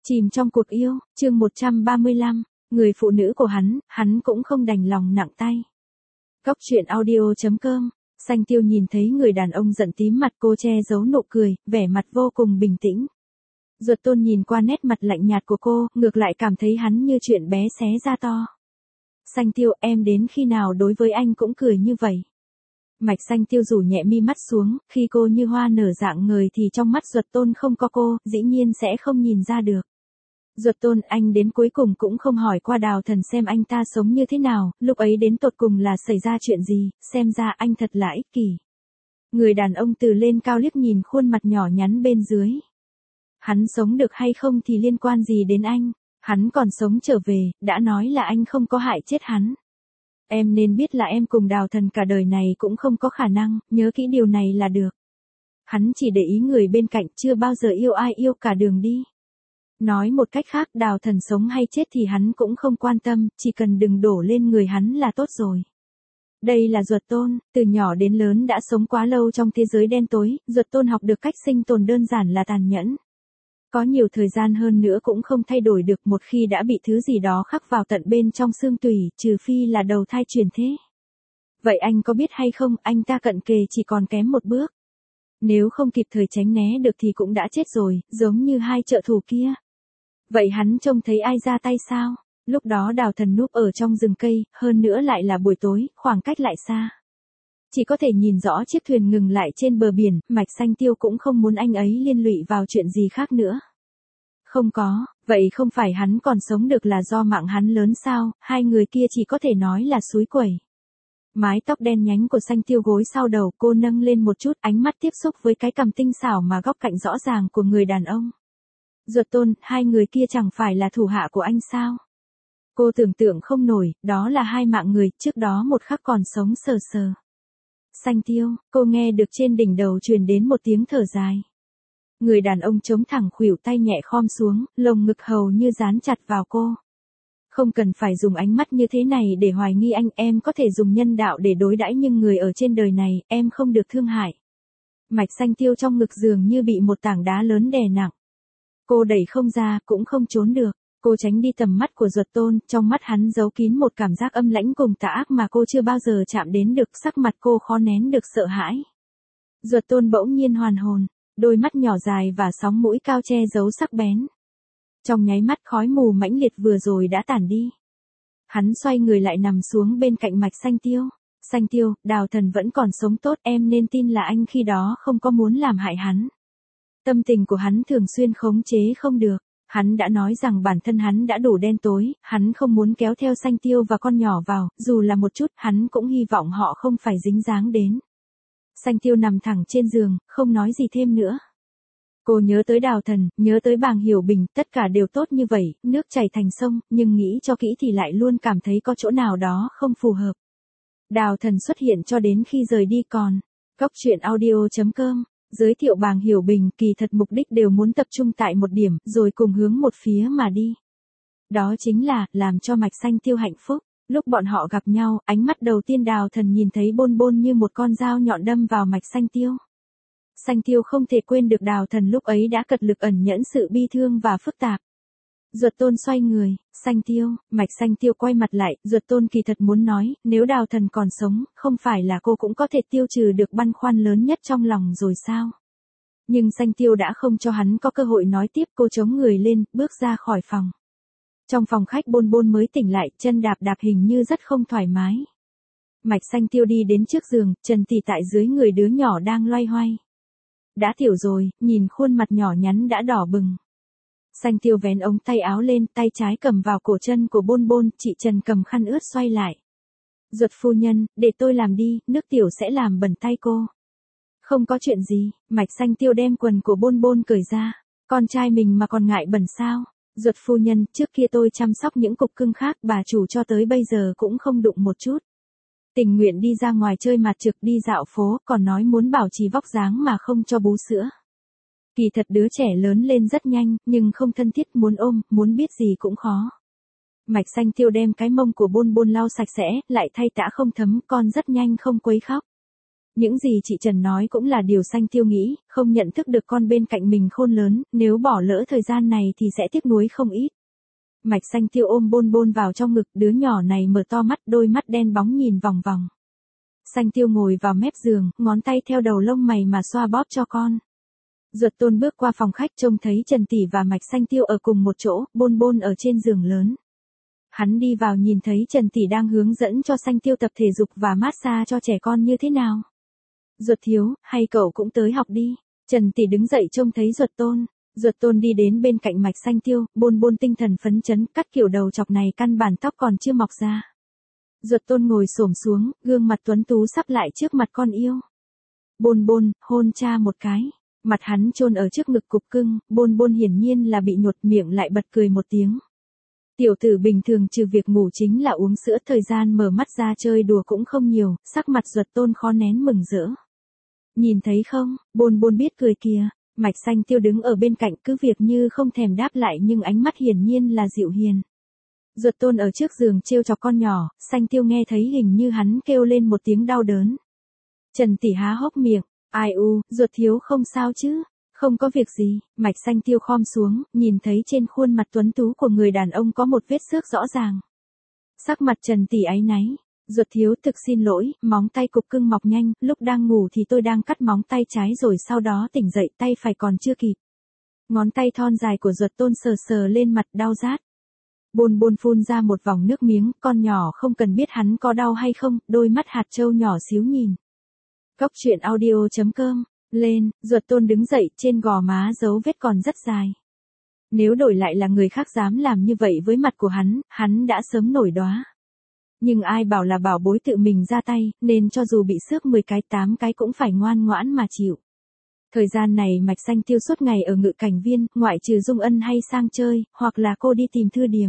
Chìm trong cuộc yêu, chương 135, người phụ nữ của hắn cũng không đành lòng nặng tay. Góc truyện audio.com, Xanh Tiêu nhìn thấy người đàn ông giận tím mặt, cô che giấu nụ cười, vẻ mặt vô cùng bình tĩnh. Duật Tôn nhìn qua nét mặt lạnh nhạt của cô, ngược lại cảm thấy hắn như chuyện bé xé ra to. Xanh Tiêu, em đến khi nào đối với anh cũng cười như vậy? Mạch Xanh Tiêu rủ nhẹ mi mắt xuống, khi cô như hoa nở rạng ngời thì trong mắt Duật Tôn không có cô, dĩ nhiên sẽ không nhìn ra được. Duật Tôn, anh đến cuối cùng cũng không hỏi qua Đào Thần xem anh ta sống như thế nào, lúc ấy đến tột cùng là xảy ra chuyện gì, xem ra anh thật là ích kỷ. Người đàn ông từ lên cao liếc nhìn khuôn mặt nhỏ nhắn bên dưới. Hắn sống được hay không thì liên quan gì đến anh, hắn còn sống trở về, đã nói là anh không có hại chết hắn. Em nên biết là em cùng Đào Thần cả đời này cũng không có khả năng, nhớ kỹ điều này là được. Hắn chỉ để ý người bên cạnh, chưa bao giờ yêu ai yêu cả đường đi. Nói một cách khác, Đào Thần sống hay chết thì hắn cũng không quan tâm, chỉ cần đừng đổ lên người hắn là tốt rồi. Đây là Duật Tôn, từ nhỏ đến lớn đã sống quá lâu trong thế giới đen tối, Duật Tôn học được cách sinh tồn đơn giản là tàn nhẫn. Có nhiều thời gian hơn nữa cũng không thay đổi được, một khi đã bị thứ gì đó khắc vào tận bên trong xương tủy, trừ phi là đầu thai chuyển thế. Vậy anh có biết hay không, anh ta cận kề chỉ còn kém một bước. Nếu không kịp thời tránh né được thì cũng đã chết rồi, giống như hai trợ thủ kia. Vậy hắn trông thấy ai ra tay sao? Lúc đó Đào Thần núp ở trong rừng cây, hơn nữa lại là buổi tối, khoảng cách lại xa. Chỉ có thể nhìn rõ chiếc thuyền ngừng lại trên bờ biển, Mạch Xanh Tiêu cũng không muốn anh ấy liên lụy vào chuyện gì khác nữa. Không có, vậy không phải hắn còn sống được là do mạng hắn lớn sao, hai người kia chỉ có thể nói là xúi quẩy. Mái tóc đen nhánh của Xanh Tiêu gối sau đầu, cô nâng lên một chút, ánh mắt tiếp xúc với cái cằm tinh xảo mà góc cạnh rõ ràng của người đàn ông. Duật Tôn, hai người kia chẳng phải là thủ hạ của anh sao? Cô tưởng tượng không nổi, đó là hai mạng người, trước đó một khắc còn sống sờ sờ. Xanh Tiêu, cô nghe được trên đỉnh đầu truyền đến một tiếng thở dài. Người đàn ông chống thẳng khuỷu tay nhẹ khom xuống, lồng ngực hầu như dán chặt vào cô. Không cần phải dùng ánh mắt như thế này để hoài nghi anh, em có thể dùng nhân đạo để đối đãi, nhưng người ở trên đời này, em không được thương hại. Mạch Xanh Tiêu trong ngực dường như bị một tảng đá lớn đè nặng. Cô đẩy không ra, cũng không trốn được. Cô tránh đi tầm mắt của Duật Tôn, trong mắt hắn giấu kín một cảm giác âm lãnh cùng tà ác mà cô chưa bao giờ chạm đến được, sắc mặt cô khó nén được sợ hãi. Duật Tôn bỗng nhiên hoàn hồn, đôi mắt nhỏ dài và sóng mũi cao che giấu sắc bén. Trong nháy mắt khói mù mãnh liệt vừa rồi đã tản đi. Hắn xoay người lại nằm xuống bên cạnh Mạch Xanh Tiêu. Xanh Tiêu, Đào Thần vẫn còn sống tốt, em nên tin là anh khi đó không có muốn làm hại hắn. Tâm tình của hắn thường xuyên khống chế không được. Hắn đã nói rằng bản thân hắn đã đủ đen tối, hắn không muốn kéo theo Xanh Tiêu và con nhỏ vào, dù là một chút, hắn cũng hy vọng họ không phải dính dáng đến. Xanh Tiêu nằm thẳng trên giường, không nói gì thêm nữa. Cô nhớ tới Đào Thần, nhớ tới Bàng Hiểu Bình, tất cả đều tốt như vậy, nước chảy thành sông, nhưng nghĩ cho kỹ thì lại luôn cảm thấy có chỗ nào đó không phù hợp. Đào Thần xuất hiện cho đến khi rời đi còn. Góc truyện audio.com, giới thiệu Bàng Hiểu Bình, kỳ thật mục đích đều muốn tập trung tại một điểm, rồi cùng hướng một phía mà đi. Đó chính là, làm cho Mạch Xanh Tiêu hạnh phúc. Lúc bọn họ gặp nhau, ánh mắt đầu tiên Đào Thần nhìn thấy Bôn Bôn như một con dao nhọn đâm vào Mạch Xanh Tiêu. Xanh Tiêu không thể quên được Đào Thần lúc ấy đã cật lực ẩn nhẫn sự bi thương và phức tạp. Duật Tôn xoay người, Xanh Tiêu, Mạch Xanh Tiêu quay mặt lại, Duật Tôn kỳ thật muốn nói, nếu Đào Thần còn sống, không phải là cô cũng có thể tiêu trừ được băn khoăn lớn nhất trong lòng rồi sao? Nhưng Xanh Tiêu đã không cho hắn có cơ hội nói tiếp, cô chống người lên, bước ra khỏi phòng. Trong phòng khách Bôn Bôn mới tỉnh lại, chân đạp đạp hình như rất không thoải mái. Mạch Xanh Tiêu đi đến trước giường, Trần Tỷ tại dưới người đứa nhỏ đang loay hoay. Đã tiểu rồi, nhìn khuôn mặt nhỏ nhắn đã đỏ bừng. Xanh Tiêu vén ống tay áo lên, tay trái cầm vào cổ chân của Bôn Bôn, chị Trần cầm khăn ướt xoay lại. Duật phu nhân, để tôi làm đi, nước tiểu sẽ làm bẩn tay cô. Không có chuyện gì, Mạch Xanh Tiêu đem quần của Bôn Bôn cởi ra. Con trai mình mà còn ngại bẩn sao? Duật phu nhân, trước kia tôi chăm sóc những cục cưng khác, bà chủ cho tới bây giờ cũng không đụng một chút. Tình nguyện đi ra ngoài chơi mặt trực, đi dạo phố, còn nói muốn bảo trì vóc dáng mà không cho bú sữa. Kỳ thật đứa trẻ lớn lên rất nhanh, nhưng không thân thiết, muốn ôm, muốn biết gì cũng khó. Mạch Xanh Tiêu đem cái mông của Bôn Bôn lau sạch sẽ, lại thay tã không thấm, con rất nhanh không quấy khóc. Những gì chị Trần nói cũng là điều Xanh Tiêu nghĩ, không nhận thức được con bên cạnh mình khôn lớn, nếu bỏ lỡ thời gian này thì sẽ tiếc nuối không ít. Mạch Xanh Tiêu ôm Bôn Bôn vào trong ngực, đứa nhỏ này mở to mắt, đôi mắt đen bóng nhìn vòng vòng. Xanh Tiêu ngồi vào mép giường, ngón tay theo đầu lông mày mà xoa bóp cho con. Duật Tôn bước qua phòng khách trông thấy Trần Tỷ và Mạch Xanh Tiêu ở cùng một chỗ, Bôn Bôn ở trên giường lớn. Hắn đi vào nhìn thấy Trần Tỷ đang hướng dẫn cho Xanh Tiêu tập thể dục và massage cho trẻ con như thế nào. Duật thiếu, hay cậu cũng tới học đi. Trần Tỷ đứng dậy trông thấy Duật Tôn. Duật Tôn đi đến bên cạnh Mạch Xanh Tiêu, Bôn Bôn tinh thần phấn chấn, cắt kiểu đầu chọc này căn bản tóc còn chưa mọc ra. Duật Tôn ngồi xổm xuống, gương mặt tuấn tú sắp lại trước mặt con yêu. Bôn Bôn, hôn cha một cái. Mặt hắn chôn ở trước ngực cục cưng, Bôn Bôn hiển nhiên là bị nhột, miệng lại bật cười một tiếng. Tiểu tử bình thường trừ việc ngủ chính là uống sữa, thời gian mở mắt ra chơi đùa cũng không nhiều, sắc mặt Duật Tôn khó nén mừng rỡ. Nhìn thấy không, Bôn Bôn biết cười kìa. Mạch Xanh Tiêu đứng ở bên cạnh cứ việc như không thèm đáp lại nhưng ánh mắt hiển nhiên là dịu hiền. Duật Tôn ở trước giường trêu chọc con nhỏ, Xanh Tiêu nghe thấy hình như hắn kêu lên một tiếng đau đớn. Trần Tỷ há hốc miệng, ai u, Duật thiếu không sao chứ? Không có việc gì. Mạch Xanh Tiêu khom xuống, nhìn thấy trên khuôn mặt tuấn tú của người đàn ông có một vết xước rõ ràng. Sắc mặt Trần Tỷ áy náy. Duật thiếu thực xin lỗi, móng tay cục cưng mọc nhanh, lúc đang ngủ thì tôi đang cắt móng tay trái rồi sau đó tỉnh dậy, tay phải còn chưa kịp. Ngón tay thon dài của Duật Tôn sờ sờ lên mặt, đau rát. Bôn Bôn phun ra một vòng nước miếng, con nhỏ không cần biết hắn có đau hay không, đôi mắt hạt trâu nhỏ xíu nhìn. Cóc truyện audio.com, lên, Duật Tôn đứng dậy, trên gò má dấu vết còn rất dài. Nếu đổi lại là người khác dám làm như vậy với mặt của hắn đã sớm nổi đóa. Nhưng ai bảo là bảo bối tự mình ra tay, nên cho dù bị xước 10 cái 8 cái cũng phải ngoan ngoãn mà chịu. Thời gian này Mạch Xanh Tiêu suốt ngày ở Ngự Cảnh Viên, ngoại trừ Dung Ân hay sang chơi, hoặc là cô đi tìm Thư Điềm.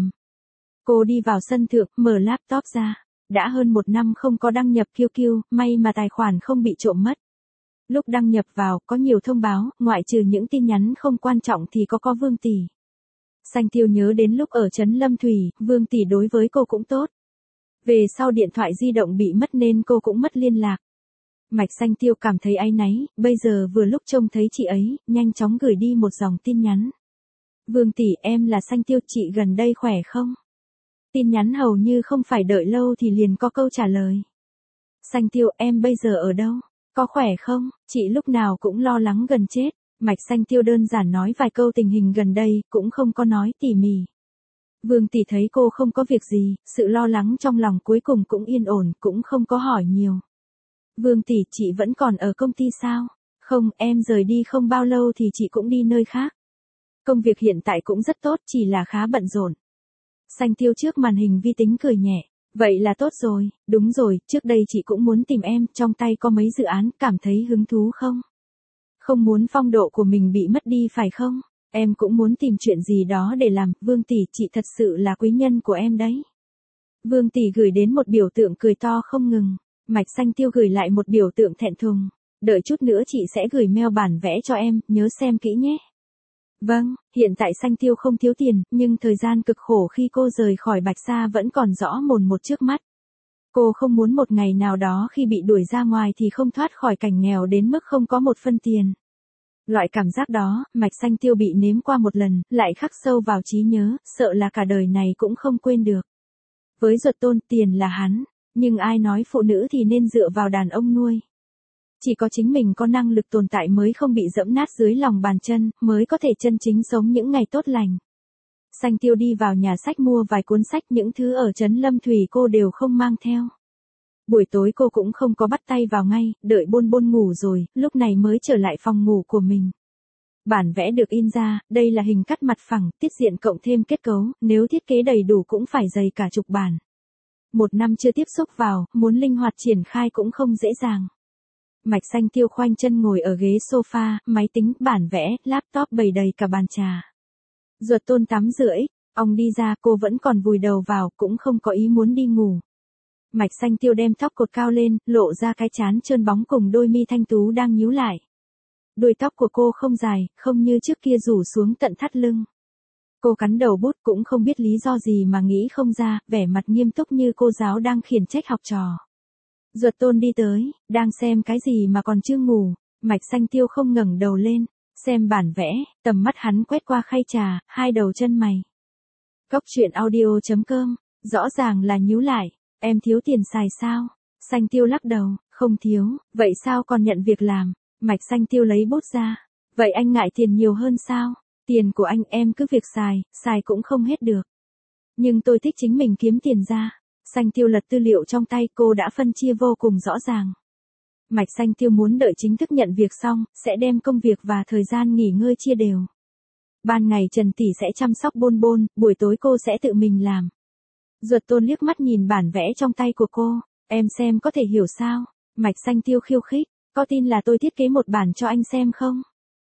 Cô đi vào sân thượng, mở laptop ra. Đã hơn 1 năm không có đăng nhập QQ, may mà tài khoản không bị trộm mất. Lúc đăng nhập vào, có nhiều thông báo, ngoại trừ những tin nhắn không quan trọng thì có Vương Tỷ. Xanh Tiêu nhớ đến lúc ở trấn Lâm Thủy, Vương Tỷ đối với cô cũng tốt. Về sau điện thoại di động bị mất nên cô cũng mất liên lạc. Mạch Xanh Tiêu cảm thấy áy náy, bây giờ vừa lúc trông thấy chị ấy, nhanh chóng gửi đi một dòng tin nhắn. Vương Tỷ, em là Xanh Tiêu, chị gần đây khỏe không? Tin nhắn hầu như không phải đợi lâu thì liền có câu trả lời. Xanh Tiêu, em bây giờ ở đâu? Có khỏe không? Chị lúc nào cũng lo lắng gần chết. Mạch Xanh Tiêu đơn giản nói vài câu tình hình gần đây, cũng không có nói tỉ mỉ. Vương Tỷ thấy cô không có việc gì, sự lo lắng trong lòng cuối cùng cũng yên ổn, cũng không có hỏi nhiều. Vương Tỷ, chị vẫn còn ở công ty sao? Không, em rời đi không bao lâu thì chị cũng đi nơi khác. Công việc hiện tại cũng rất tốt, chỉ là khá bận rộn. Xanh Tiêu trước màn hình vi tính cười nhẹ. Vậy là tốt rồi, đúng rồi, trước đây chị cũng muốn tìm em, trong tay có mấy dự án, cảm thấy hứng thú không? Không muốn phong độ của mình bị mất đi phải không? Em cũng muốn tìm chuyện gì đó để làm, Vương Tỷ, chị thật sự là quý nhân của em đấy. Vương Tỷ gửi đến một biểu tượng cười to không ngừng. Mạch Xanh Tiêu gửi lại một biểu tượng thẹn thùng. Đợi chút nữa chị sẽ gửi mail bản vẽ cho em, nhớ xem kỹ nhé. Vâng, hiện tại Xanh Tiêu không thiếu tiền, nhưng thời gian cực khổ khi cô rời khỏi Bạch Sa vẫn còn rõ mồn một trước mắt. Cô không muốn một ngày nào đó khi bị đuổi ra ngoài thì không thoát khỏi cảnh nghèo đến mức không có một phân tiền. Loại cảm giác đó, Mạch Xanh Tiêu bị nếm qua một lần, lại khắc sâu vào trí nhớ, sợ là cả đời này cũng không quên được. Với Duật Tôn, tiền là hắn, nhưng ai nói phụ nữ thì nên dựa vào đàn ông nuôi. Chỉ có chính mình có năng lực tồn tại mới không bị dẫm nát dưới lòng bàn chân, mới có thể chân chính sống những ngày tốt lành. Xanh Tiêu đi vào nhà sách mua vài cuốn sách, những thứ ở trấn Lâm Thủy cô đều không mang theo. Buổi tối cô cũng không có bắt tay vào ngay, đợi Bôn Bôn ngủ rồi, lúc này mới trở lại phòng ngủ của mình. Bản vẽ được in ra, đây là hình cắt mặt phẳng, tiết diện cộng thêm kết cấu, nếu thiết kế đầy đủ cũng phải dày cả chục bản. 1 năm chưa tiếp xúc vào, muốn linh hoạt triển khai cũng không dễ dàng. Mạch Xanh Tiêu khoanh chân ngồi ở ghế sofa, máy tính, bản vẽ, laptop bày đầy cả bàn trà. Duật Tôn tắm rưỡi, ông đi ra, cô vẫn còn vùi đầu vào, cũng không có ý muốn đi ngủ. Mạch Xanh Tiêu đem tóc cột cao lên, lộ ra cái trán trơn bóng cùng đôi mi thanh tú đang nhíu lại. Đuôi tóc của cô không dài, không như trước kia rủ xuống tận thắt lưng. Cô cắn đầu bút cũng không biết lý do gì mà nghĩ không ra, vẻ mặt nghiêm túc như cô giáo đang khiển trách học trò. Duật Tôn đi tới, đang xem cái gì mà còn chưa ngủ, Mạch Xanh Tiêu không ngẩng đầu lên, xem bản vẽ, tầm mắt hắn quét qua khay trà, hai đầu chân mày. Cốc truyện audio.com, rõ ràng là nhíu lại, em thiếu tiền xài sao? Xanh Tiêu lắc đầu, không thiếu, vậy sao còn nhận việc làm? Mạch Xanh Tiêu lấy bút ra, vậy anh ngại tiền nhiều hơn sao? Tiền của anh em cứ việc xài, xài cũng không hết được. Nhưng tôi thích chính mình kiếm tiền ra. Xanh Tiêu lật tư liệu trong tay, cô đã phân chia vô cùng rõ ràng. Mạch Xanh Tiêu muốn đợi chính thức nhận việc xong, sẽ đem công việc và thời gian nghỉ ngơi chia đều. Ban ngày Trần tỷ sẽ chăm sóc Bôn Bôn, buổi tối cô sẽ tự mình làm. Duật Tôn liếc mắt nhìn bản vẽ trong tay của cô, em xem có thể hiểu sao? Mạch Xanh Tiêu khiêu khích, có tin là tôi thiết kế một bản cho anh xem không?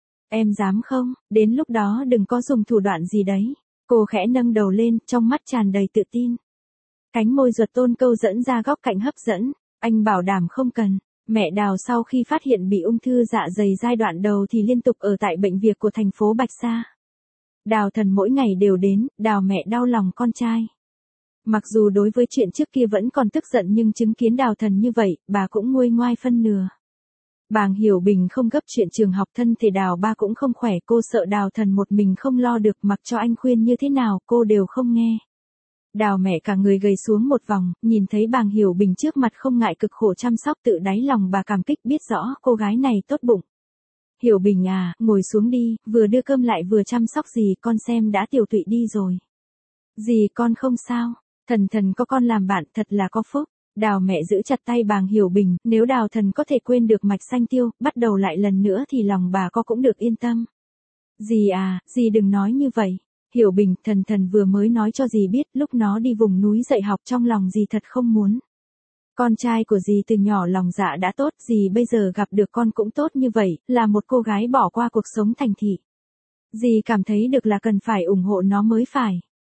Em dám không? Đến lúc đó đừng có dùng thủ đoạn gì đấy. Cô khẽ nâng đầu lên, trong mắt tràn đầy tự tin. Cánh môi Duật Tôn câu dẫn ra góc cạnh hấp dẫn, anh bảo đảm không cần. Mẹ Đào sau khi phát hiện bị ung thư dạ dày giai đoạn đầu thì liên tục ở tại bệnh viện của thành phố Bạch Sa. Đào Thần mỗi ngày đều đến, Đào mẹ đau lòng con trai. Mặc dù đối với chuyện trước kia vẫn còn tức giận nhưng chứng kiến Đào Thần như vậy, bà cũng nguôi ngoai phân nửa. Bàng Hiểu Bình không gấp chuyện trường học, thân thể Đào ba cũng không khỏe, cô sợ Đào Thần một mình không lo được, mặc cho anh khuyên như thế nào cô đều không nghe. Đào mẹ cả người gầy xuống một vòng, nhìn thấy Bàng Hiểu Bình trước mặt không ngại cực khổ chăm sóc, tự đáy lòng bà cảm kích, biết rõ cô gái này tốt bụng. Hiểu Bình à, ngồi xuống đi, vừa đưa cơm lại vừa chăm sóc dì, con xem đã tiểu tụy đi rồi. Dì con không sao, Thần Thần có con làm bạn thật là có phúc. Đào mẹ giữ chặt tay Bàng Hiểu Bình, nếu Đào Thần có thể quên được Mạch Xanh Tiêu, bắt đầu lại lần nữa thì lòng bà có cũng được yên tâm. Dì à, dì đừng nói như vậy. Hiểu Bình, Thần Thần vừa mới nói cho dì biết, lúc nó đi vùng núi dạy học trong lòng dì thật không muốn. Con trai của dì từ nhỏ lòng dạ đã tốt, dì bây giờ gặp được con cũng tốt như vậy, là một cô gái bỏ qua cuộc sống thành thị. Dì cảm thấy được là cần phải ủng hộ nó mới phải.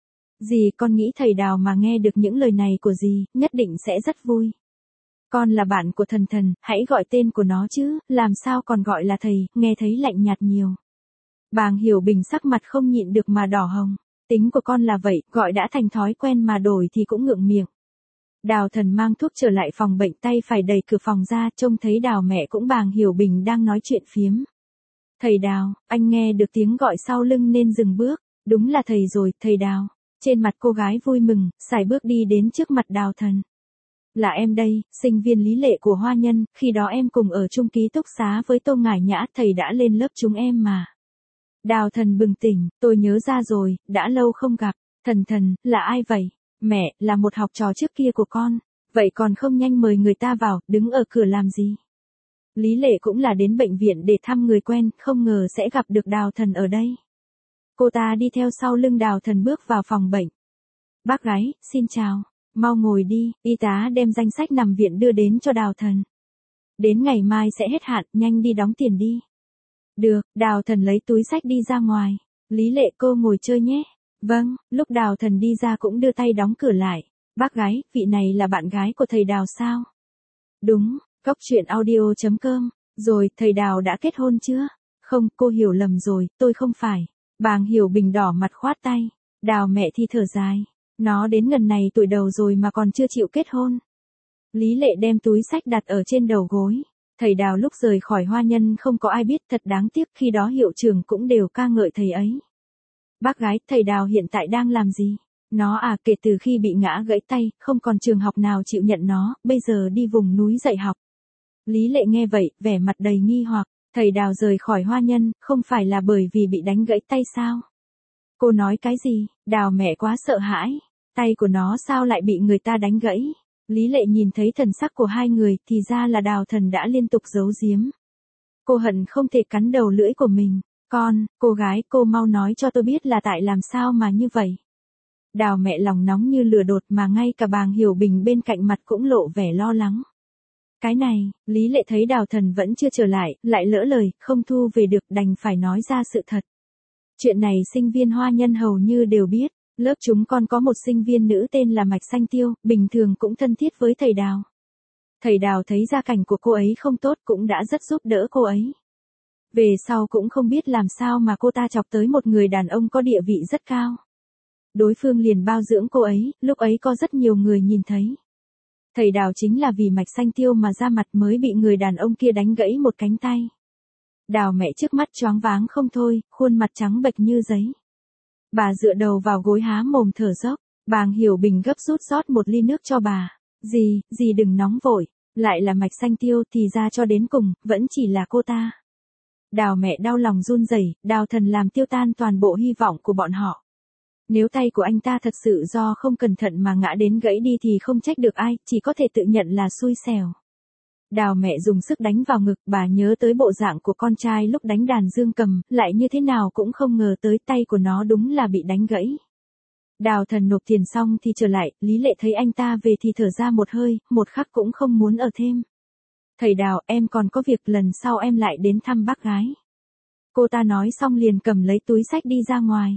Dì con nghĩ thầy Đào mà nghe được những lời này của dì, nhất định sẽ rất vui. Con là bạn của Thần Thần, hãy gọi tên của nó chứ, làm sao còn gọi là thầy, nghe thấy lạnh nhạt nhiều. Bàng Hiểu Bình sắc mặt không nhịn được mà đỏ hồng. Tính của con là vậy, gọi đã thành thói quen mà đổi thì cũng ngượng miệng. Đào Thần mang thuốc trở lại phòng bệnh, tay phải đẩy cửa phòng ra, trông thấy Đào mẹ cũng Bàng Hiểu Bình đang nói chuyện phiếm. Thầy Đào, anh nghe được tiếng gọi sau lưng nên dừng bước. Đúng là thầy rồi, thầy Đào. Trên mặt cô gái vui mừng, sải bước đi đến trước mặt Đào Thần. Là em đây, sinh viên Lý Lệ của Hoa Nhân, khi đó em cùng ở chung ký túc xá với Tô Ngải Nhã, thầy đã lên lớp chúng em mà. Đào Thần bừng tỉnh, tôi nhớ ra rồi, đã lâu không gặp. Thần Thần, là ai vậy? Mẹ, là một học trò trước kia của con. Vậy còn không nhanh mời người ta vào, đứng ở cửa làm gì? Lý Lệ cũng là đến bệnh viện để thăm người quen, không ngờ sẽ gặp được Đào Thần ở đây. Cô ta đi theo sau lưng Đào Thần bước vào phòng bệnh. Bác gái, xin chào. Mau ngồi đi, y tá đem danh sách nằm viện đưa đến cho Đào Thần. Đến ngày mai sẽ hết hạn, nhanh đi đóng tiền đi. Được, Đào Thần lấy túi sách đi ra ngoài. Lý Lệ, cô ngồi chơi nhé. Vâng, lúc Đào Thần đi ra cũng đưa tay đóng cửa lại. Bác gái, vị này là bạn gái của thầy Đào sao? Đúng, Cốc truyện audio.com. Rồi, thầy Đào đã kết hôn chưa? Không, cô hiểu lầm rồi, tôi không phải. Bàng Hiểu Bình đỏ mặt khoát tay. Đào mẹ thì thở dài. Nó đến ngần này tuổi đầu rồi mà còn chưa chịu kết hôn. Lý Lệ đem túi sách đặt ở trên đầu gối. Thầy Đào lúc rời khỏi Hoa Nhân không có ai biết, thật đáng tiếc, khi đó hiệu trưởng cũng đều ca ngợi thầy ấy. Bác gái, thầy Đào hiện tại đang làm gì? Nó à, kể từ khi bị ngã gãy tay, không còn trường học nào chịu nhận nó, bây giờ đi vùng núi dạy học. Lý Lệ nghe vậy, vẻ mặt đầy nghi hoặc, thầy Đào rời khỏi Hoa Nhân, không phải là bởi vì bị đánh gãy tay sao? Cô nói cái gì? Đào mẹ quá sợ hãi. Tay của nó sao lại bị người ta đánh gãy? Lý Lệ nhìn thấy thần sắc của hai người, thì ra là Đào Thần đã liên tục giấu giếm. Cô hận không thể cắn đầu lưỡi của mình. Cô gái, cô mau nói cho tôi biết là tại làm sao mà như vậy. Đào mẹ lòng nóng như lửa đột, mà ngay cả Bàng Hiểu Bình bên cạnh mặt cũng lộ vẻ lo lắng. Cái này, Lý Lệ thấy Đào Thần vẫn chưa trở lại, lại lỡ lời, không thu về được, đành phải nói ra sự thật. Chuyện này sinh viên Hoa Nhân hầu như đều biết. Lớp chúng con có một sinh viên nữ tên là Mạch Xanh Tiêu, bình thường cũng thân thiết với thầy Đào. Thầy Đào thấy gia cảnh của cô ấy không tốt cũng đã rất giúp đỡ cô ấy. Về sau cũng không biết làm sao mà cô ta chọc tới một người đàn ông có địa vị rất cao. Đối phương liền bao dưỡng cô ấy, lúc ấy có rất nhiều người nhìn thấy. Thầy Đào chính là vì Mạch Xanh Tiêu mà ra mặt mới bị người đàn ông kia đánh gãy một cánh tay. Đào mẹ trước mắt choáng váng không thôi, khuôn mặt trắng bệch như giấy. Bà dựa đầu vào gối há mồm thở dốc, Bàng Hiểu Bình gấp rút rót một ly nước cho bà. Dì đừng nóng vội, lại là Mạch Xanh Tiêu thì ra cho đến cùng, vẫn chỉ là cô ta. Đào mẹ đau lòng run rẩy, Đào Thần làm tiêu tan toàn bộ hy vọng của bọn họ. Nếu tay của anh ta thật sự do không cẩn thận mà ngã đến gãy đi thì không trách được ai, chỉ có thể tự nhận là xui xẻo. Đào mẹ dùng sức đánh vào ngực, bà nhớ tới bộ dạng của con trai lúc đánh đàn dương cầm, lại như thế nào cũng không ngờ tới tay của nó đúng là bị đánh gãy. Đào Thần nộp tiền xong thì trở lại, Lý Lệ thấy anh ta về thì thở ra một hơi, một khắc cũng không muốn ở thêm. Thầy Đào, em còn có việc, lần sau em lại đến thăm bác gái. Cô ta nói xong liền cầm lấy túi xách đi ra ngoài.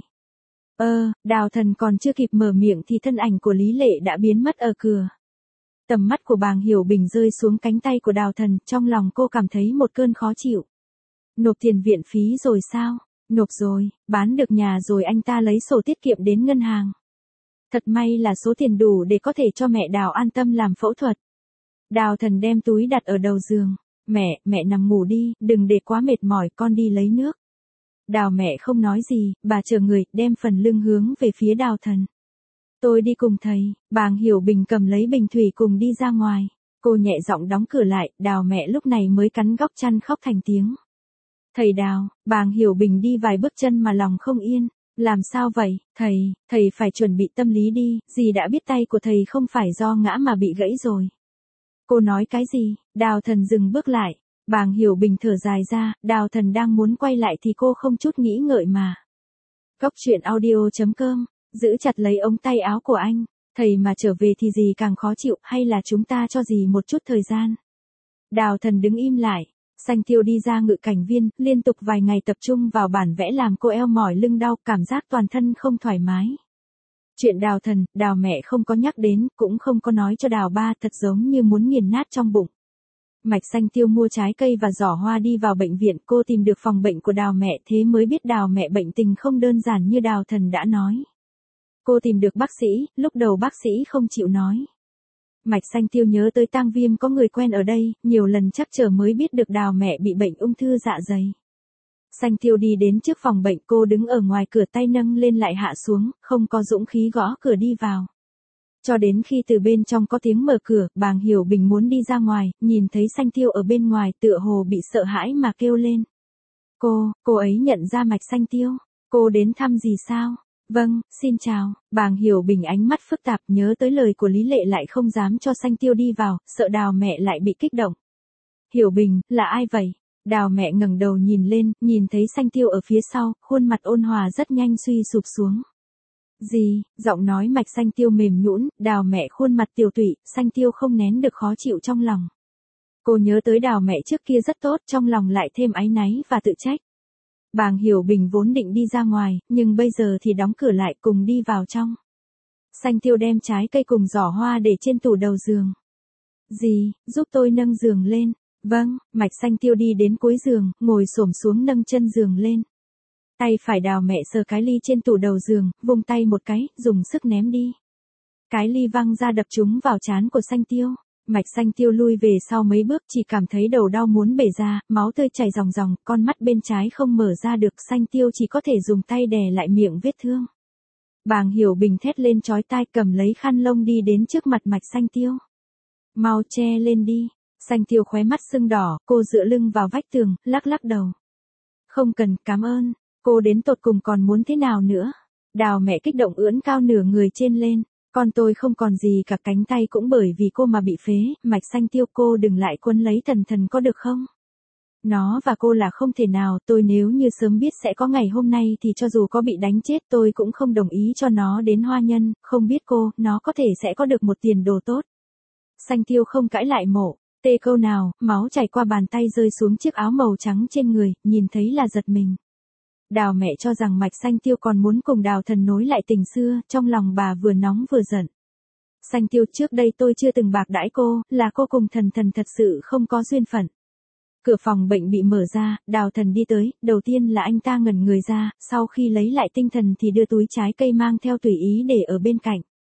Đào Thần còn chưa kịp mở miệng thì thân ảnh của Lý Lệ đã biến mất ở cửa. Tầm mắt của Bàng Hiểu Bình rơi xuống cánh tay của Đào Thần, trong lòng cô cảm thấy một cơn khó chịu. Nộp tiền viện phí rồi sao? Nộp rồi, bán được nhà rồi anh ta lấy sổ tiết kiệm đến ngân hàng. Thật may là số tiền đủ để có thể cho mẹ Đào an tâm làm phẫu thuật. Đào Thần đem túi đặt ở đầu giường. Mẹ nằm ngủ đi, đừng để quá mệt mỏi, con đi lấy nước. Đào mẹ không nói gì, bà chờ người, đem phần lưng hướng về phía Đào Thần. Tôi đi cùng thầy. Bàng Hiểu Bình cầm lấy bình thủy cùng đi ra ngoài. Cô nhẹ giọng đóng cửa lại, Đào mẹ lúc này mới cắn góc chăn khóc thành tiếng. Thầy Đào, Bàng Hiểu Bình đi vài bước chân mà lòng không yên. Làm sao vậy, thầy phải chuẩn bị tâm lý đi, dì đã biết tay của thầy không phải do ngã mà bị gãy rồi. Cô nói cái gì? Đào Thần dừng bước lại. Bàng Hiểu Bình thở dài ra, Đào Thần đang muốn quay lại thì cô không chút nghĩ ngợi mà. Góc truyện audio.com, giữ chặt lấy ống tay áo của anh. Thầy mà trở về thì dì càng khó chịu, hay là chúng ta cho dì một chút thời gian. Đào Thần đứng im lại. Xanh Tiêu đi ra ngự cảnh viên, liên tục vài ngày tập trung vào bản vẽ làm cô eo mỏi lưng đau, cảm giác toàn thân không thoải mái. Chuyện Đào Thần, Đào mẹ không có nhắc đến, cũng không có nói cho Đào ba, thật giống như muốn nghiền nát trong bụng. Mạch Xanh Tiêu mua trái cây và giỏ hoa đi vào bệnh viện, cô tìm được phòng bệnh của Đào mẹ, thế mới biết Đào mẹ bệnh tình không đơn giản như Đào Thần đã nói. Cô tìm được bác sĩ, lúc đầu bác sĩ không chịu nói. Mạch Xanh Tiêu nhớ tới Tang Viêm có người quen ở đây, nhiều lần chắc chờ mới biết được Đào mẹ bị bệnh ung thư dạ dày. Xanh Tiêu đi đến trước phòng bệnh, cô đứng ở ngoài cửa, tay nâng lên lại hạ xuống, không có dũng khí gõ cửa đi vào. Cho đến khi từ bên trong có tiếng mở cửa, Bàng Hiểu Bình muốn đi ra ngoài, nhìn thấy Xanh Tiêu ở bên ngoài, tựa hồ bị sợ hãi mà kêu lên. Cô ấy nhận ra Mạch Xanh Tiêu. Cô đến thăm gì sao? Vâng, xin chào. Bàng Hiểu Bình ánh mắt phức tạp, nhớ tới lời của Lý Lệ lại không dám cho Xanh Tiêu đi vào, sợ Đào mẹ lại bị kích động. Hiểu Bình, là ai vậy? Đào mẹ ngẩng đầu nhìn lên, nhìn thấy Xanh Tiêu ở phía sau, khuôn mặt ôn hòa rất nhanh suy sụp xuống. Giọng nói Mạch Xanh Tiêu mềm nhũn, Đào mẹ khuôn mặt tiều tụy, Xanh Tiêu không nén được khó chịu trong lòng. Cô nhớ tới Đào mẹ trước kia rất tốt, trong lòng lại thêm áy náy và tự trách. Bàng Hiểu Bình vốn định đi ra ngoài, nhưng bây giờ thì đóng cửa lại, cùng đi vào trong. Xanh Tiêu đem trái cây cùng giỏ hoa để trên tủ đầu giường. Giúp tôi nâng giường lên. Vâng, Mạch Xanh Tiêu đi đến cuối giường, ngồi xổm xuống nâng chân giường lên. Tay phải Đào mẹ sờ cái ly trên tủ đầu giường, vung tay một cái, dùng sức ném đi. Cái ly văng ra đập trúng vào trán của Xanh Tiêu. Mạch Xanh Tiêu lui về sau mấy bước, chỉ cảm thấy đầu đau muốn bể ra, máu tươi chảy ròng ròng, con mắt bên trái không mở ra được, Xanh Tiêu chỉ có thể dùng tay đè lại miệng vết thương. Bàng Hiểu Bình thét lên chói tai, cầm lấy khăn lông đi đến trước mặt Mạch Xanh Tiêu. Mau che lên đi. Xanh Tiêu khóe mắt sưng đỏ, cô dựa lưng vào vách tường, lắc lắc đầu. Không cần, cảm ơn. Cô đến tột cùng còn muốn thế nào nữa? Đào mẹ kích động ưỡn cao nửa người trên lên. Con tôi không còn gì cả, cánh tay cũng bởi vì cô mà bị phế. Mạch Xanh Tiêu, cô đừng lại quấn lấy Thần có được không? Nó và cô là không thể nào, tôi nếu như sớm biết sẽ có ngày hôm nay thì cho dù có bị đánh chết tôi cũng không đồng ý cho nó đến Hoa Nhân, không biết cô, nó có thể sẽ có được một tiền đồ tốt. Xanh Tiêu không cãi lại mộ. Tê câu nào, máu chảy qua bàn tay rơi xuống chiếc áo màu trắng trên người, nhìn thấy là giật mình. Đào mẹ cho rằng Mạch Xanh Tiêu còn muốn cùng Đào Thần nối lại tình xưa, trong lòng bà vừa nóng vừa giận. Xanh Tiêu, trước đây tôi chưa từng bạc đãi cô, là cô cùng Thần thật sự không có duyên phận. Cửa phòng bệnh bị mở ra, Đào Thần đi tới, đầu tiên là anh ta ngẩn người ra, sau khi lấy lại tinh thần thì đưa túi trái cây mang theo tùy ý để ở bên cạnh.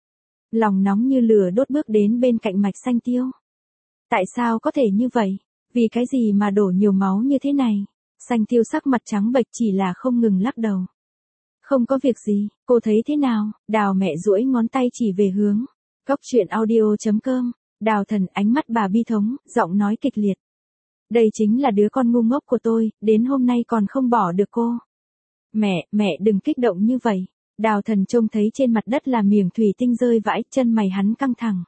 Lòng nóng như lửa đốt bước đến bên cạnh Mạch Xanh Tiêu. Tại sao có thể như vậy? Vì cái gì mà đổ nhiều máu như thế này? Xanh Tiêu sắc mặt trắng bệch chỉ là không ngừng lắc đầu. Không có việc gì, cô thấy thế nào? Đào mẹ duỗi ngón tay chỉ về hướng. Cốc truyện audio.com. Đào Thần, ánh mắt bà bi thống, giọng nói kịch liệt. Đây chính là đứa con ngu ngốc của tôi, đến hôm nay còn không bỏ được cô. Mẹ đừng kích động như vậy. Đào Thần trông thấy trên mặt đất là miếng thủy tinh rơi vãi, chân mày hắn căng thẳng.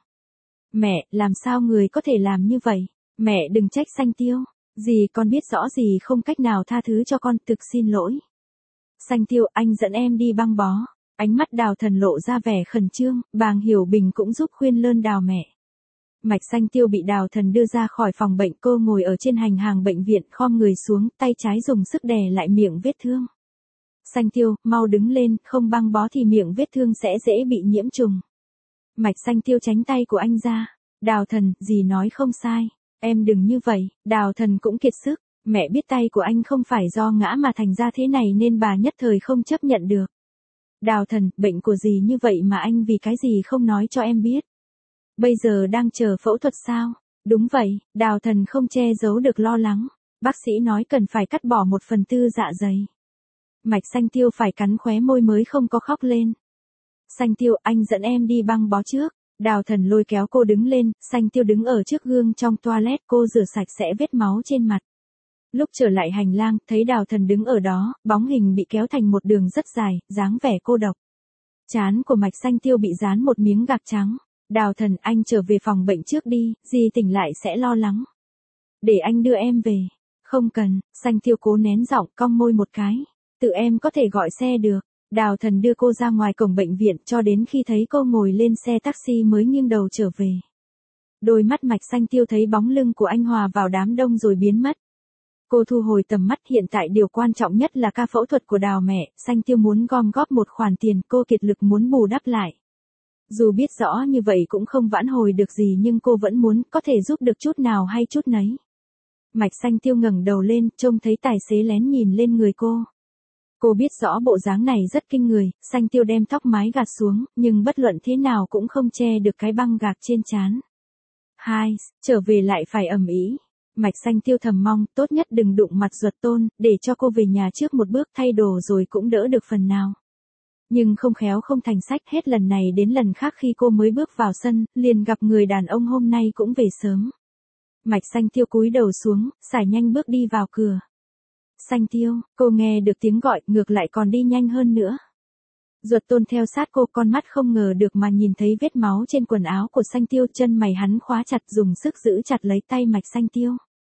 Mẹ, làm sao người có thể làm như vậy? Mẹ đừng trách Xanh Tiêu. Dì con biết rõ dì không cách nào tha thứ cho con, thực xin lỗi. Xanh Tiêu, anh dẫn em đi băng bó. Ánh mắt Đào Thần lộ ra vẻ khẩn trương, Bàng Hiểu Bình cũng giúp khuyên lơn Đào mẹ. Mạch Xanh Tiêu bị Đào Thần đưa ra khỏi phòng bệnh, cô ngồi ở trên hành hàng bệnh viện, khom người xuống, tay trái dùng sức đè lại miệng vết thương. Xanh Tiêu, mau đứng lên, không băng bó thì miệng vết thương sẽ dễ bị nhiễm trùng. Mạch Xanh Tiêu tránh tay của anh ra. Đào Thần, dì nói không sai. Em đừng như vậy. Đào Thần cũng kiệt sức. Mẹ biết tay của anh không phải do ngã mà thành ra thế này nên bà nhất thời không chấp nhận được. Đào Thần, bệnh của dì như vậy mà anh vì cái gì không nói cho em biết? Bây giờ đang chờ phẫu thuật sao? Đúng vậy, Đào Thần không che giấu được lo lắng. Bác sĩ nói cần phải cắt bỏ 1/4 dạ dày. Mạch Xanh Tiêu phải cắn khóe môi mới không có khóc lên. Xanh Tiêu, anh dẫn em đi băng bó trước. Đào Thần lôi kéo cô đứng lên, Xanh Tiêu đứng ở trước gương trong toilet, cô rửa sạch sẽ vết máu trên mặt. Lúc trở lại hành lang, thấy Đào Thần đứng ở đó, bóng hình bị kéo thành một đường rất dài, dáng vẻ cô độc. Trán của Mạch Xanh Tiêu bị dán một miếng gạc trắng. Đào Thần, anh trở về phòng bệnh trước đi, dì tỉnh lại sẽ lo lắng. Để anh đưa em về. Không cần, Xanh Tiêu cố nén giọng, cong môi một cái. Tự em có thể gọi xe được. Đào Thần đưa cô ra ngoài cổng bệnh viện cho đến khi thấy cô ngồi lên xe taxi mới nghiêng đầu trở về. Đôi mắt Mạch Xanh Tiêu thấy bóng lưng của anh hòa vào đám đông rồi biến mất. Cô thu hồi tầm mắt, hiện tại điều quan trọng nhất là ca phẫu thuật của Đào mẹ. Xanh Tiêu muốn gom góp một khoản tiền, cô kiệt lực muốn bù đắp lại. Dù biết rõ như vậy cũng không vãn hồi được gì nhưng cô vẫn muốn có thể giúp được chút nào hay chút nấy. Mạch Xanh Tiêu ngẩng đầu lên, trông thấy tài xế lén nhìn lên người cô. Cô biết rõ bộ dáng này rất kinh người, Xanh Tiêu đem tóc mái gạt xuống, nhưng bất luận thế nào cũng không che được cái băng gạc trên trán. Trở về lại phải ầm ĩ. Mạch Xanh Tiêu thầm mong, tốt nhất đừng đụng mặt Duật Tôn, để cho cô về nhà trước một bước thay đồ rồi cũng đỡ được phần nào. Nhưng không khéo không thành sách, hết lần này đến lần khác khi cô mới bước vào sân, liền gặp người đàn ông hôm nay cũng về sớm. Mạch Xanh Tiêu cúi đầu xuống, sải nhanh bước đi vào cửa. Xanh Tiêu, cô nghe được tiếng gọi, ngược lại còn đi nhanh hơn nữa. Duật Tôn theo sát cô, con mắt không ngờ được mà nhìn thấy vết máu trên quần áo của Xanh Tiêu, chân mày hắn khóa chặt, dùng sức giữ chặt lấy tay Mạch Xanh Tiêu.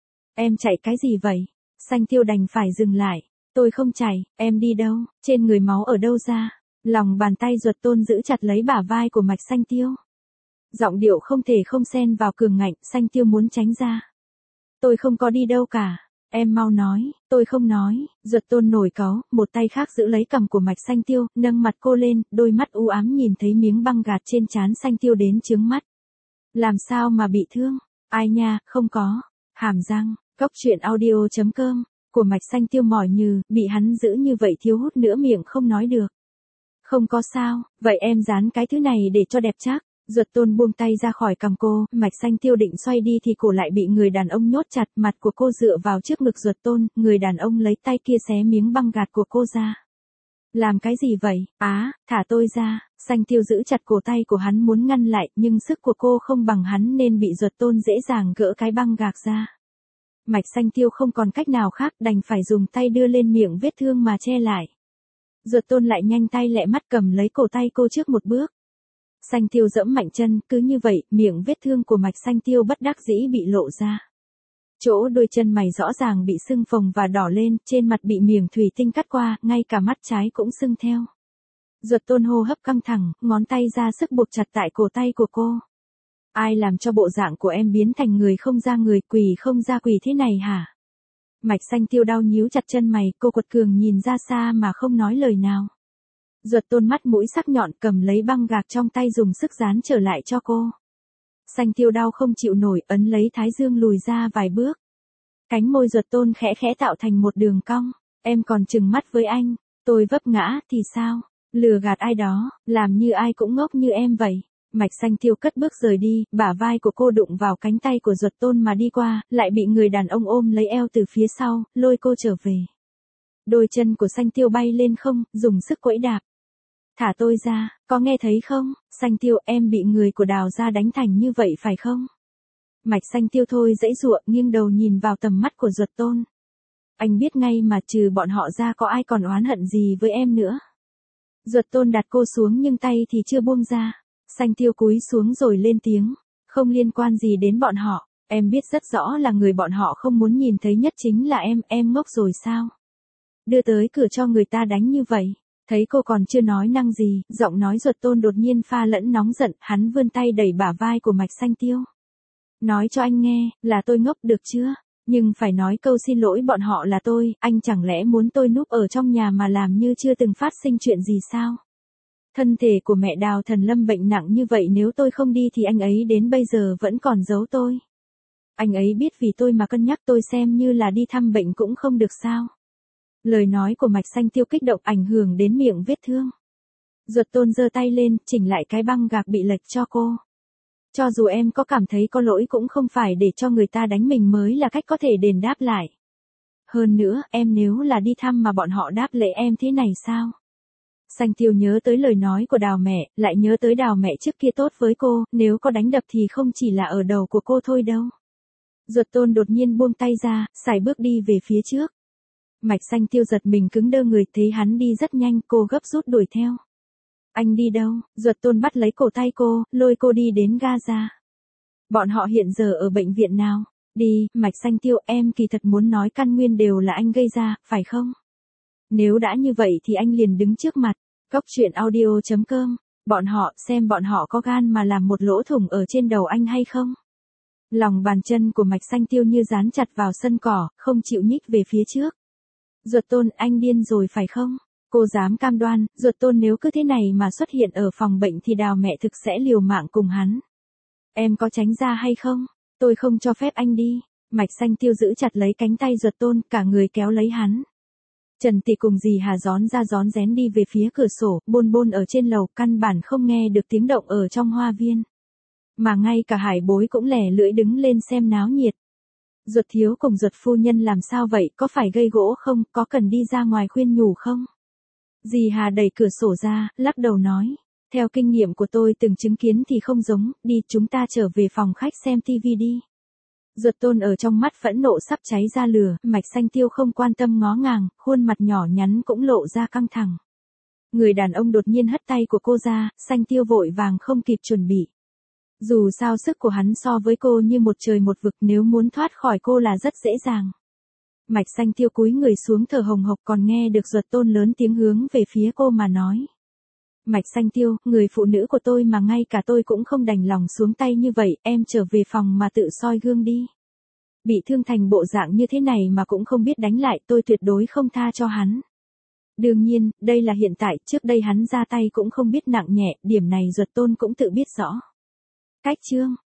Em chạy cái gì vậy? Xanh Tiêu đành phải dừng lại. Tôi không chạy, em đi đâu, trên người máu ở đâu ra? Lòng bàn tay Duật Tôn giữ chặt lấy bả vai của Mạch Xanh Tiêu. Giọng điệu không thể không xen vào cường ngạnh, Xanh Tiêu muốn tránh ra. Tôi không có đi đâu cả. Em mau nói, tôi không nói. Duật Tôn nổi cáu, một tay khác giữ lấy cằm của Mạch Xanh Tiêu, nâng mặt cô lên, đôi mắt u ám nhìn thấy miếng băng gạt trên trán Xanh Tiêu đến chướng mắt. Làm sao mà bị thương? Ai nha, không có. Hàm răng. Cốc truyện audio.com. Của Mạch Xanh Tiêu mỏi như, bị hắn giữ như vậy thiếu hút nữa miệng không nói được. Không có sao, vậy em dán cái thứ này để cho đẹp chắc. Duật Tôn buông tay ra khỏi cằm cô, Mạch Xanh Tiêu định xoay đi thì cổ lại bị người đàn ông nhốt chặt, mặt của cô dựa vào trước ngực Duật Tôn, người đàn ông lấy tay kia xé miếng băng gạt của cô ra. Làm cái gì vậy? Thả tôi ra. Xanh Tiêu giữ chặt cổ tay của hắn muốn ngăn lại, nhưng sức của cô không bằng hắn nên bị Duật Tôn dễ dàng gỡ cái băng gạc ra. Mạch Xanh Tiêu không còn cách nào khác, đành phải dùng tay đưa lên miệng vết thương mà che lại. Duật Tôn lại nhanh tay lẹ mắt cầm lấy cổ tay cô trước một bước. Xanh Tiêu giẫm mạnh chân, cứ như vậy, miệng vết thương của Mạch Xanh Tiêu bất đắc dĩ bị lộ ra. Chỗ đôi chân mày rõ ràng bị sưng phồng và đỏ lên, trên mặt bị miếng thủy tinh cắt qua, ngay cả mắt trái cũng sưng theo. Duật Tôn hô hấp căng thẳng, ngón tay ra sức buộc chặt tại cổ tay của cô. Ai làm cho bộ dạng của em biến thành người không ra người, quỷ không ra quỷ thế này hả? Mạch Xanh Tiêu đau nhíu chặt chân mày, cô quật cường nhìn ra xa mà không nói lời nào. Duật Tôn mắt mũi sắc nhọn cầm lấy băng gạc trong tay dùng sức dán trở lại cho cô. Xanh Tiêu đau không chịu nổi, ấn lấy thái dương lùi ra vài bước. Cánh môi Duật Tôn khẽ khẽ tạo thành một đường cong. Em còn trừng mắt với anh, tôi vấp ngã thì sao? Lừa gạt ai đó, làm như ai cũng ngốc như em vậy. Mạch Xanh Tiêu cất bước rời đi, bả vai của cô đụng vào cánh tay của Duật Tôn mà đi qua, lại bị người đàn ông ôm lấy eo từ phía sau, lôi cô trở về. Đôi chân của Xanh Tiêu bay lên không, dùng sức quẫy đạp. Thả tôi ra, có nghe thấy không? Xanh Tiêu, em bị người của Đào gia đánh thành như vậy phải không? Mạch Xanh Tiêu thôi dãy dụa, nghiêng đầu nhìn vào tầm mắt của Duật Tôn. Anh biết ngay mà trừ bọn họ ra có ai còn oán hận gì với em nữa. Duật Tôn đặt cô xuống nhưng tay thì chưa buông ra. Xanh Tiêu cúi xuống rồi lên tiếng. Không liên quan gì đến bọn họ, em biết rất rõ là người bọn họ không muốn nhìn thấy nhất chính là em ngốc rồi sao? Đưa tới cửa cho người ta đánh như vậy. Thấy cô còn chưa nói năng gì, giọng nói Duật Tôn đột nhiên pha lẫn nóng giận, hắn vươn tay đẩy bả vai của Mạch Xanh Tiêu. Nói cho anh nghe, là tôi ngốc được chưa? Nhưng phải nói câu xin lỗi bọn họ là tôi, anh chẳng lẽ muốn tôi núp ở trong nhà mà làm như chưa từng phát sinh chuyện gì sao? Thân thể của mẹ Đào Thần Lâm bệnh nặng như vậy, nếu tôi không đi thì anh ấy đến bây giờ vẫn còn giấu tôi. Anh ấy biết vì tôi mà cân nhắc tôi xem như là đi thăm bệnh cũng không được sao? Lời nói của Mạch Xanh Tiêu kích động ảnh hưởng đến miệng vết thương. Duật Tôn giơ tay lên, chỉnh lại cái băng gạc bị lệch cho cô. Cho dù em có cảm thấy có lỗi cũng không phải để cho người ta đánh mình mới là cách có thể đền đáp lại. Hơn nữa, em nếu là đi thăm mà bọn họ đáp lễ em thế này sao? Xanh Tiêu nhớ tới lời nói của Đào mẹ, lại nhớ tới Đào mẹ trước kia tốt với cô, nếu có đánh đập thì không chỉ là ở đầu của cô thôi đâu. Duật Tôn đột nhiên buông tay ra, sải bước đi về phía trước. Mạch Xanh Tiêu giật mình cứng đơ người, thấy hắn đi rất nhanh, cô gấp rút đuổi theo. Anh đi đâu? Duật Tôn bắt lấy cổ tay cô, lôi cô đi đến Gaza. Bọn họ hiện giờ ở bệnh viện nào? Đi, Mạch Xanh Tiêu, em kỳ thật muốn nói căn nguyên đều là anh gây ra, phải không? Nếu đã như vậy thì anh liền đứng trước mặt. Cốc truyện audio.com. Bọn họ, xem bọn họ có gan mà làm một lỗ thủng ở trên đầu anh hay không? Lòng bàn chân của Mạch Xanh Tiêu như dán chặt vào sân cỏ, không chịu nhích về phía trước. Duật Tôn, anh điên rồi phải không? Cô dám cam đoan, Duật Tôn nếu cứ thế này mà xuất hiện ở phòng bệnh thì Đào mẹ thực sẽ liều mạng cùng hắn. Em có tránh ra hay không? Tôi không cho phép anh đi. Mạch Xanh Tiêu giữ chặt lấy cánh tay Duật Tôn, cả người kéo lấy hắn. Trần Tỷ cùng dì Hà rón ra rón rén đi về phía cửa sổ, bôn bôn ở trên lầu, căn bản không nghe được tiếng động ở trong hoa viên. Mà ngay cả Hải Bối cũng lẻ lưỡi đứng lên xem náo nhiệt. Duật thiếu cùng Duật phu nhân làm sao vậy, có phải gây gỗ không, có cần đi ra ngoài khuyên nhủ không? Dì Hà đẩy cửa sổ ra, lắc đầu nói. Theo kinh nghiệm của tôi từng chứng kiến thì không giống, đi chúng ta trở về phòng khách xem tivi đi. Duật Tôn ở trong mắt phẫn nộ sắp cháy ra lửa, Mạch Xanh Tiêu không quan tâm ngó ngàng, khuôn mặt nhỏ nhắn cũng lộ ra căng thẳng. Người đàn ông đột nhiên hất tay của cô ra, Xanh Tiêu vội vàng không kịp chuẩn bị. Dù sao sức của hắn so với cô như một trời một vực, nếu muốn thoát khỏi cô là rất dễ dàng. Mạch Xanh Tiêu cúi người xuống thở hồng hộc, còn nghe được Duật Tôn lớn tiếng hướng về phía cô mà nói. Mạch Xanh Tiêu, người phụ nữ của tôi mà ngay cả tôi cũng không đành lòng xuống tay như vậy, em trở về phòng mà tự soi gương đi. Bị thương thành bộ dạng như thế này mà cũng không biết đánh lại, tôi tuyệt đối không tha cho hắn. Đương nhiên, đây là hiện tại, trước đây hắn ra tay cũng không biết nặng nhẹ, điểm này Duật Tôn cũng tự biết rõ. Cách chương